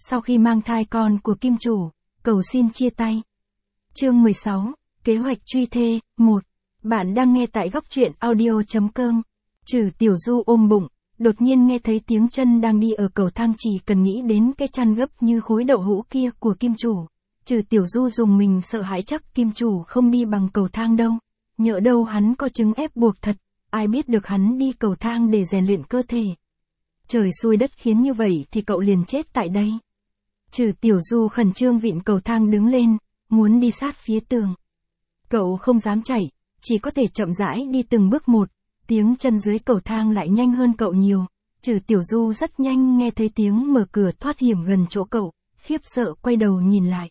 sau khi mang thai con của kim chủ, cầu xin chia tay. Chương 16, Kế hoạch truy thê, 1. Bạn đang nghe tại góc truyện audio.com. Trừ Tiểu Du ôm bụng, đột nhiên nghe thấy tiếng chân đang đi ở cầu thang, chỉ cần nghĩ đến cái chăn gấp như khối đậu hũ kia của kim chủ. Trừ Tiểu Du dùng mình sợ hãi, chắc kim chủ không đi bằng cầu thang đâu. Nhỡ đâu hắn có chứng ép buộc thật, ai biết được hắn đi cầu thang để rèn luyện cơ thể. Trời xui đất khiến như vậy thì cậu liền chết tại đây. Trừ Tiểu Du khẩn trương vịn cầu thang đứng lên, muốn đi sát phía tường. Cậu không dám chạy, chỉ có thể chậm rãi đi từng bước một, tiếng chân dưới cầu thang lại nhanh hơn cậu nhiều. Trừ Tiểu Du rất nhanh nghe thấy tiếng mở cửa thoát hiểm gần chỗ cậu, khiếp sợ quay đầu nhìn lại.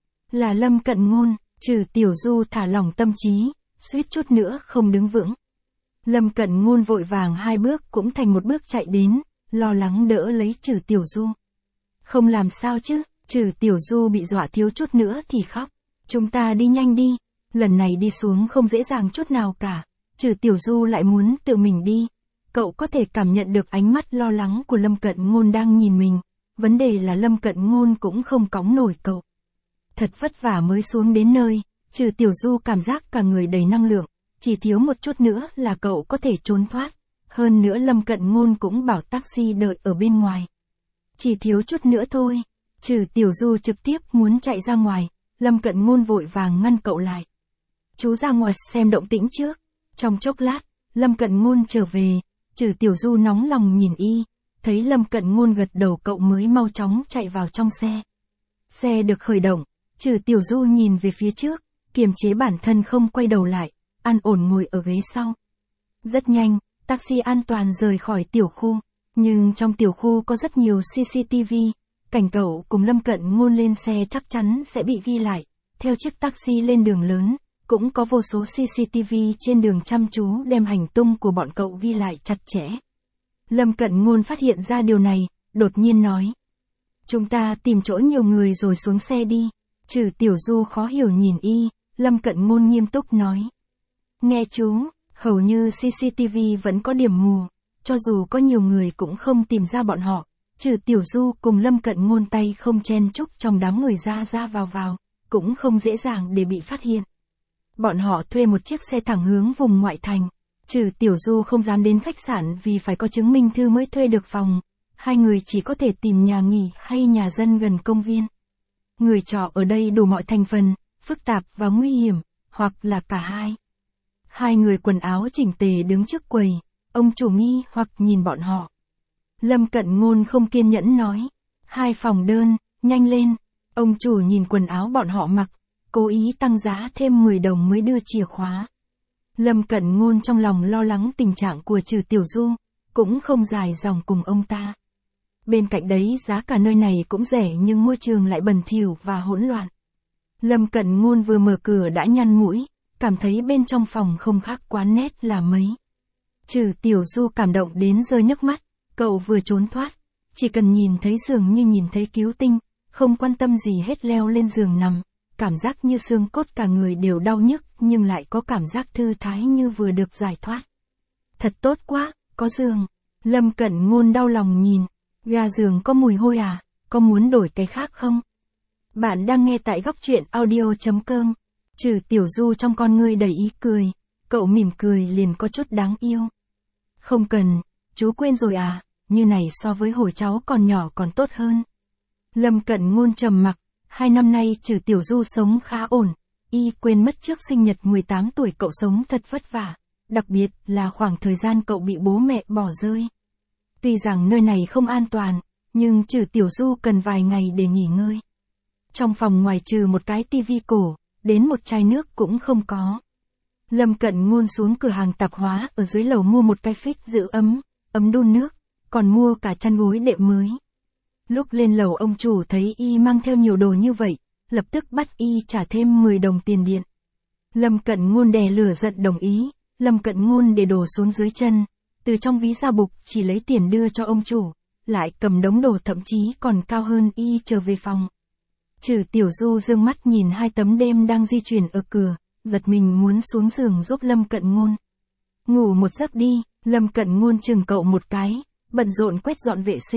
Là Lâm Cận Ngôn. Trừ Tiểu Du thả lỏng tâm trí, suýt chút nữa không đứng vững. Lâm Cận Ngôn vội vàng 2 bước cũng thành 1 bước chạy đến, lo lắng đỡ lấy Trừ Tiểu Du. Không làm sao chứ? Trừ Tiểu Du bị dọa thiếu chút nữa thì khóc. Chúng ta đi nhanh đi, lần này đi xuống không dễ dàng chút nào cả. Trừ Tiểu Du lại muốn tự mình đi. Cậu có thể cảm nhận được ánh mắt lo lắng của Lâm Cận Ngôn đang nhìn mình. Vấn đề là Lâm Cận Ngôn cũng không cõng nổi cậu. Thật vất vả mới xuống đến nơi, Trừ Tiểu Du cảm giác cả người đầy năng lượng, chỉ thiếu một chút nữa là cậu có thể trốn thoát. Hơn nữa Lâm Cận Ngôn cũng bảo taxi đợi ở bên ngoài. Chỉ thiếu chút nữa thôi. Trừ Tiểu Du trực tiếp muốn chạy ra ngoài, Lâm Cận Ngôn vội vàng ngăn cậu lại. Chú ra ngoài xem động tĩnh trước. Trong chốc lát, Lâm Cận Ngôn trở về, Trừ Tiểu Du nóng lòng nhìn y, thấy Lâm Cận Ngôn gật đầu cậu mới mau chóng chạy vào trong xe. Xe được khởi động, Trừ Tiểu Du nhìn về phía trước, kiềm chế bản thân không quay đầu lại, an ổn ngồi ở ghế sau. Rất nhanh, taxi an toàn rời khỏi tiểu khu, nhưng trong tiểu khu có rất nhiều CCTV, cảnh cậu cùng Lâm Cận Ngôn lên xe chắc chắn sẽ bị ghi lại. Theo chiếc taxi lên đường lớn, cũng có vô số CCTV trên đường chăm chú đem hành tung của bọn cậu ghi lại chặt chẽ. Lâm Cận Ngôn phát hiện ra điều này, đột nhiên nói. Chúng ta tìm chỗ nhiều người rồi xuống xe đi. Trừ Tiểu Du khó hiểu nhìn y, Lâm Cận Ngôn nghiêm túc nói. Nghe chú, hầu như CCTV vẫn có điểm mù, cho dù có nhiều người cũng không tìm ra bọn họ. Trừ Tiểu Du cùng Lâm Cận Ngôn tay không chen chúc trong đám người ra ra vào, cũng không dễ dàng để bị phát hiện. Bọn họ thuê một chiếc xe thẳng hướng vùng ngoại thành. Trừ Tiểu Du không dám đến khách sạn vì phải có chứng minh thư mới thuê được phòng. Hai người chỉ có thể tìm nhà nghỉ hay nhà dân gần công viên. Người trọ ở đây đủ mọi thành phần, phức tạp và nguy hiểm, hoặc là cả hai. Hai người quần áo chỉnh tề đứng trước quầy, ông chủ nghi hoặc nhìn bọn họ. Lâm Cận Ngôn không kiên nhẫn nói. 2 phòng đơn, nhanh lên. Ông chủ nhìn quần áo bọn họ mặc, cố ý tăng giá thêm 10 đồng mới đưa chìa khóa. Lâm Cận Ngôn trong lòng lo lắng tình trạng của Trừ Tiểu Du, cũng không dài dòng cùng ông ta. Bên cạnh đấy giá cả nơi này cũng rẻ nhưng môi trường lại bẩn thỉu và hỗn loạn. Lâm Cận Ngôn vừa mở cửa đã nhăn mũi, cảm thấy bên trong phòng không khác quán nét là mấy. Trừ Tiểu Du cảm động đến rơi nước mắt, cậu vừa trốn thoát, chỉ cần nhìn thấy giường như nhìn thấy cứu tinh, không quan tâm gì hết leo lên giường nằm, cảm giác như xương cốt cả người đều đau nhức nhưng lại có cảm giác thư thái như vừa được giải thoát. Thật tốt quá, có giường. Lâm Cận Ngôn đau lòng nhìn, ga giường có mùi hôi à, có muốn đổi cái khác không? Bạn đang nghe tại góc truyện audio.com. Trừ Tiểu Du trong con ngươi đầy ý cười, cậu mỉm cười liền có chút đáng yêu. Không cần, chú quên rồi à, như này so với hồi cháu còn nhỏ còn tốt hơn. Lâm Cận Ngôn trầm mặc, 2 năm nay Trừ Tiểu Du sống khá ổn, y quên mất trước sinh nhật 18 tuổi cậu sống thật vất vả, đặc biệt là khoảng thời gian cậu bị bố mẹ bỏ rơi. Tuy rằng nơi này không an toàn, nhưng Trừ Tiểu Du cần vài ngày để nghỉ ngơi. Trong phòng ngoài trừ một cái tivi cổ, đến một chai nước cũng không có. Lâm Cận Ngôn xuống cửa hàng tạp hóa ở dưới lầu mua một cái phích giữ ấm đun nước, còn mua cả chăn gối đệm mới. Lúc lên lầu ông chủ thấy y mang theo nhiều đồ như vậy, lập tức bắt y trả thêm 10 đồng tiền điện. Lâm Cận Ngôn đè lửa giận đồng ý, Lâm Cận Ngôn để đồ xuống dưới chân, từ trong ví ra bục chỉ lấy tiền đưa cho ông chủ, lại cầm đống đồ thậm chí còn cao hơn y trở về phòng. Trừ Tiểu Du dương mắt nhìn 2 tấm đêm đang di chuyển ở cửa, giật mình muốn xuống giường giúp Lâm Cận Ngôn. Ngủ một giấc đi. Lâm Cận Ngôn chừng cậu một cái, bận rộn quét dọn vệ sinh,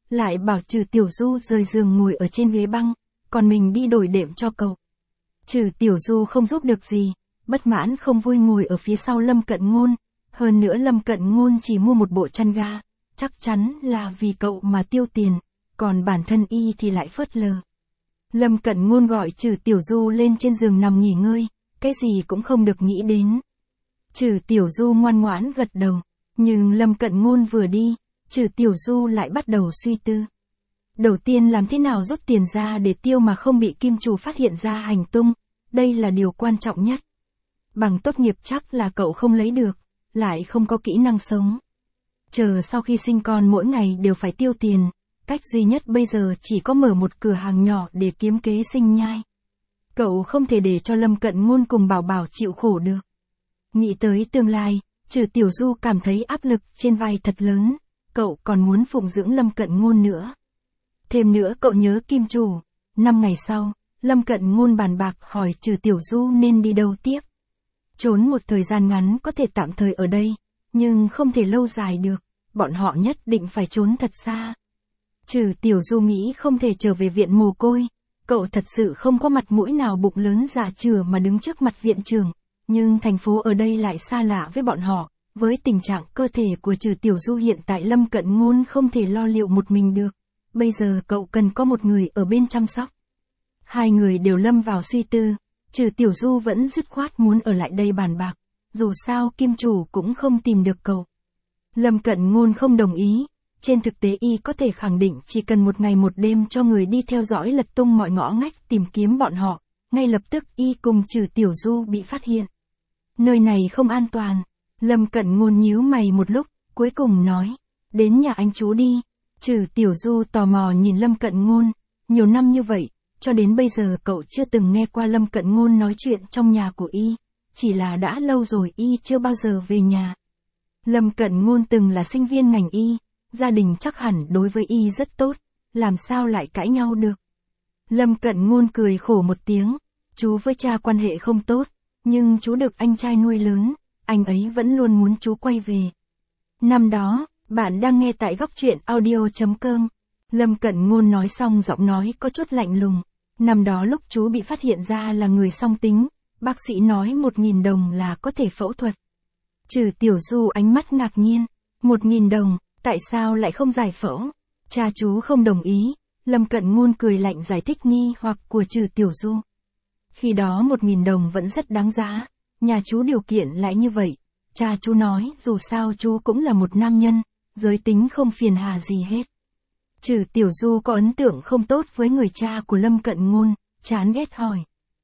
lại bảo Trừ Tiểu Du rời giường ngồi ở trên ghế băng, còn mình đi đổi đệm cho cậu. Trừ Tiểu Du không giúp được gì, bất mãn không vui ngồi ở phía sau Lâm Cận Ngôn, hơn nữa Lâm Cận Ngôn chỉ mua một bộ chăn ga, chắc chắn là vì cậu mà tiêu tiền, còn bản thân y thì lại phớt lờ. Lâm Cận Ngôn gọi Trừ Tiểu Du lên trên giường nằm nghỉ ngơi, cái gì cũng không được nghĩ đến. Trừ Tiểu Du ngoan ngoãn gật đầu, nhưng Lâm Cận Ngôn vừa đi, Trừ Tiểu Du lại bắt đầu suy tư. Đầu tiên làm thế nào rút tiền ra để tiêu mà không bị kim chủ phát hiện ra hành tung, đây là điều quan trọng nhất. Bằng tốt nghiệp chắc là cậu không lấy được, lại không có kỹ năng sống. Chờ sau khi sinh con mỗi ngày đều phải tiêu tiền, cách duy nhất bây giờ chỉ có mở một cửa hàng nhỏ để kiếm kế sinh nhai. Cậu không thể để cho Lâm Cận Ngôn cùng Bảo Bảo chịu khổ được. Nghĩ tới tương lai, Trừ Tiểu Du cảm thấy áp lực trên vai thật lớn, cậu còn muốn phụng dưỡng Lâm Cận Ngôn nữa. Thêm nữa cậu nhớ kim chủ. 5 ngày sau, Lâm Cận Ngôn bàn bạc hỏi Trừ Tiểu Du nên đi đâu tiếp. Trốn một thời gian ngắn có thể tạm thời ở đây, nhưng không thể lâu dài được, bọn họ nhất định phải trốn thật xa. Trừ Tiểu Du nghĩ không thể trở về viện mồ côi, cậu thật sự không có mặt mũi nào bụng lớn dạ chửa mà đứng trước mặt viện trưởng, nhưng thành phố ở đây lại xa lạ với bọn họ, với tình trạng cơ thể của Trừ Tiểu Du hiện tại Lâm Cận Ngôn không thể lo liệu một mình được, bây giờ cậu cần có một người ở bên chăm sóc. Hai người đều lâm vào suy tư, Trừ Tiểu Du vẫn dứt khoát muốn ở lại đây bàn bạc, dù sao kim chủ cũng không tìm được cậu. Lâm Cận Ngôn không đồng ý, trên thực tế y có thể khẳng định chỉ cần một ngày một đêm cho người đi theo dõi lật tung mọi ngõ ngách tìm kiếm bọn họ, ngay lập tức y cùng Trừ Tiểu Du bị phát hiện. Nơi này không an toàn, Lâm Cận Ngôn nhíu mày một lúc, cuối cùng nói, đến nhà anh chú đi. Trừ Tiểu Du tò mò nhìn Lâm Cận Ngôn, nhiều năm như vậy, cho đến bây giờ cậu chưa từng nghe qua Lâm Cận Ngôn nói chuyện trong nhà của y, chỉ là đã lâu rồi y chưa bao giờ về nhà. Lâm Cận Ngôn từng là sinh viên ngành y, gia đình chắc hẳn đối với y rất tốt, làm sao lại cãi nhau được. Lâm Cận Ngôn cười khổ một tiếng, chú với cha quan hệ không tốt, nhưng chú được anh trai nuôi lớn, anh ấy vẫn luôn muốn chú quay về. Năm đó, bạn đang nghe tại góc truyện audio.com. Lâm Cận Ngôn nói xong giọng nói có chút lạnh lùng. Năm đó lúc chú bị phát hiện ra là người song tính, bác sĩ nói 1.000 đồng là có thể phẫu thuật. Trừ Tiểu Du ánh mắt ngạc nhiên. 1.000 đồng, tại sao lại không giải phẫu? Cha chú không đồng ý. Lâm Cận Ngôn cười lạnh giải thích nghi hoặc của Trừ Tiểu Du. Khi đó 1.000 đồng vẫn rất đáng giá. Nhà chú điều kiện lại như vậy. Cha chú nói dù sao chú cũng là một nam nhân, giới tính không phiền hà gì hết. Trừ Tiểu Du có ấn tượng không tốt với người cha của Lâm Cận Ngôn, chán ghét hỏi.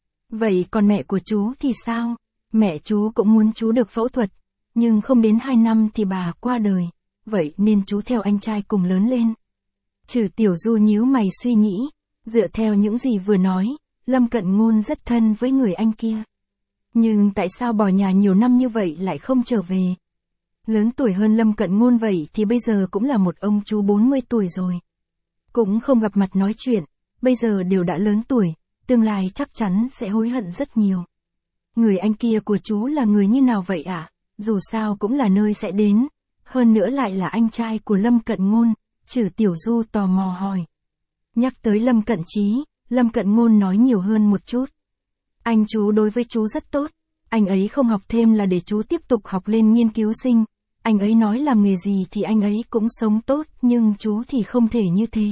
Vậy còn mẹ của chú thì sao? Mẹ chú cũng muốn chú được phẫu thuật, nhưng không đến 2 năm thì bà qua đời, vậy nên chú theo anh trai cùng lớn lên. Trừ Tiểu Du nhíu mày suy nghĩ, dựa theo những gì vừa nói, Lâm Cận Ngôn rất thân với người anh kia. Nhưng tại sao bỏ nhà nhiều năm như vậy lại không trở về? Lớn tuổi hơn Lâm Cận Ngôn vậy thì bây giờ cũng là một ông chú 40 tuổi rồi. Cũng không gặp mặt nói chuyện, bây giờ đều đã lớn tuổi, tương lai chắc chắn sẽ hối hận rất nhiều. Người anh kia của chú là người như nào vậy ạ? Dù sao cũng là nơi sẽ đến, hơn nữa lại là anh trai của Lâm Cận Ngôn, Trừ Tiểu Du tò mò hỏi. Nhắc tới Lâm Cận Chí, Lâm Cận Ngôn nói nhiều hơn một chút. Anh chú đối với chú rất tốt, anh ấy không học thêm là để chú tiếp tục học lên nghiên cứu sinh, anh ấy nói làm nghề gì thì anh ấy cũng sống tốt, nhưng chú thì không thể như thế.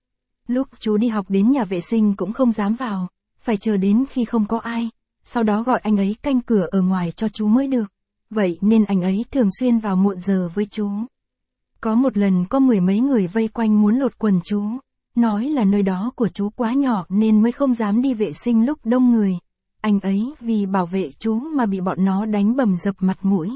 Lúc chú đi học đến nhà vệ sinh cũng không dám vào, phải chờ đến khi không có ai, sau đó gọi anh ấy canh cửa ở ngoài cho chú mới được, vậy nên anh ấy thường xuyên vào muộn giờ với chú. Có một lần có 10 mấy người vây quanh muốn lột quần chú, nói là nơi đó của chú quá nhỏ nên mới không dám đi vệ sinh lúc đông người. Anh ấy vì bảo vệ chú mà bị bọn nó đánh bầm dập mặt mũi.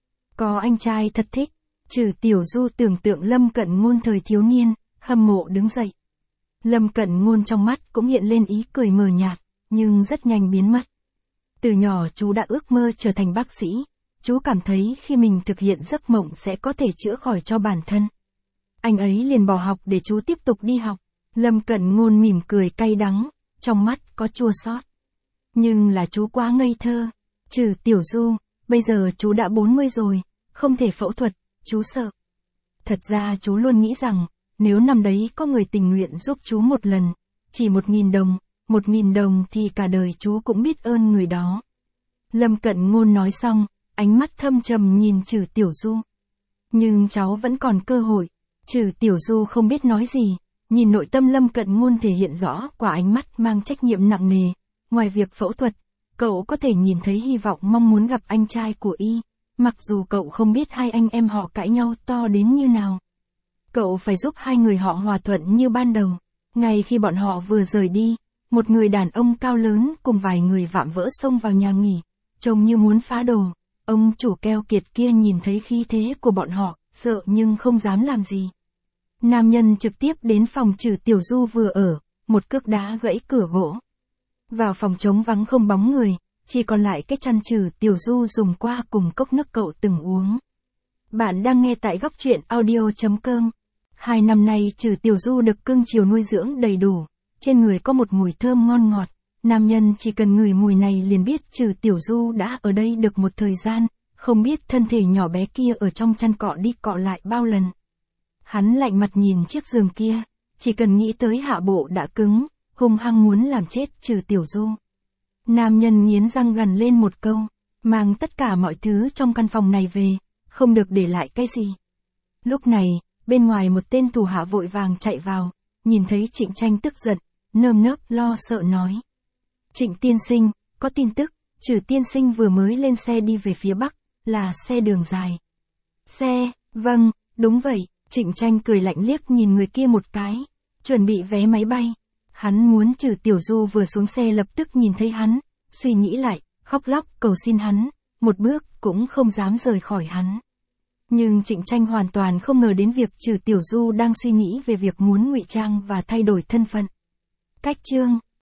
Có anh trai thật thích. Trừ Tiểu Du tưởng tượng Lâm Cận Ngôn thời thiếu niên, hâm mộ đứng dậy. Lâm Cận Ngôn trong mắt cũng hiện lên ý cười mờ nhạt, nhưng rất nhanh biến mất. Từ nhỏ chú đã ước mơ trở thành bác sĩ. Chú cảm thấy khi mình thực hiện giấc mộng sẽ có thể chữa khỏi cho bản thân. Anh ấy liền bỏ học để chú tiếp tục đi học. Lâm Cận Ngôn mỉm cười cay đắng, trong mắt có chua xót. Nhưng là chú quá ngây thơ. Trừ Tiểu Du, bây giờ chú đã 40 rồi, không thể phẫu thuật, chú sợ. Thật ra chú luôn nghĩ rằng, Nếu năm đấy có người tình nguyện giúp chú một lần, chỉ 1.000 đồng, 1.000 đồng thì cả đời chú cũng biết ơn người đó. Lâm Cận Ngôn nói xong, ánh mắt thâm trầm nhìn Trử Tiểu Du. Nhưng cháu vẫn còn cơ hội. Trử Tiểu Du không biết nói gì, nhìn nội tâm Lâm Cận Ngôn thể hiện rõ qua ánh mắt mang trách nhiệm nặng nề. Ngoài việc phẫu thuật, cậu có thể nhìn thấy hy vọng mong muốn gặp anh trai của y, mặc dù cậu không biết hai anh em họ cãi nhau to đến như nào. Cậu phải giúp hai người họ hòa thuận như ban đầu. Ngay khi bọn họ vừa rời đi, một người đàn ông cao lớn cùng vài người vạm vỡ xông vào nhà nghỉ, trông như muốn phá đồ. Ông chủ keo kiệt kia nhìn thấy khí thế của bọn họ, sợ nhưng không dám làm gì. Nam nhân trực tiếp đến phòng Trử Tiểu Du vừa ở, một cước đá gãy cửa gỗ. Vào phòng trống vắng không bóng người, chỉ còn lại cái chăn Trử Tiểu Du dùng qua cùng cốc nước cậu từng uống. Bạn đang nghe tại góc truyện audio.com. 2 năm nay Trử Tiểu Du được cưng chiều nuôi dưỡng đầy đủ, trên người có một mùi thơm ngon ngọt. Nam nhân chỉ cần ngửi mùi này liền biết Trử Tiểu Du đã ở đây được một thời gian, không biết thân thể nhỏ bé kia ở trong chăn cọ đi cọ lại bao lần. Hắn lạnh mặt nhìn chiếc giường kia, chỉ cần nghĩ tới hạ bộ đã cứng, hung hăng muốn làm chết Trử Tiểu Du. Nam nhân nghiến răng gằn lên một câu, mang tất cả mọi thứ trong căn phòng này về, không được để lại cái gì. Lúc này, bên ngoài một tên thủ hạ vội vàng chạy vào, nhìn thấy Trịnh Tranh tức giận, nơm nớp lo sợ nói. Trịnh tiên sinh, có tin tức, Trử tiên sinh vừa mới lên xe đi về phía Bắc, là xe đường dài. Xe, vâng, đúng vậy, Trịnh Tranh cười lạnh liếc nhìn người kia một cái, chuẩn bị vé máy bay. Hắn muốn Trử Tiểu Du vừa xuống xe lập tức nhìn thấy hắn, suy nghĩ lại, khóc lóc cầu xin hắn, một bước cũng không dám rời khỏi hắn. Nhưng Trịnh Tranh hoàn toàn không ngờ đến việc Trử Tiểu Du đang suy nghĩ về việc muốn ngụy trang và thay đổi thân phận. Cách chương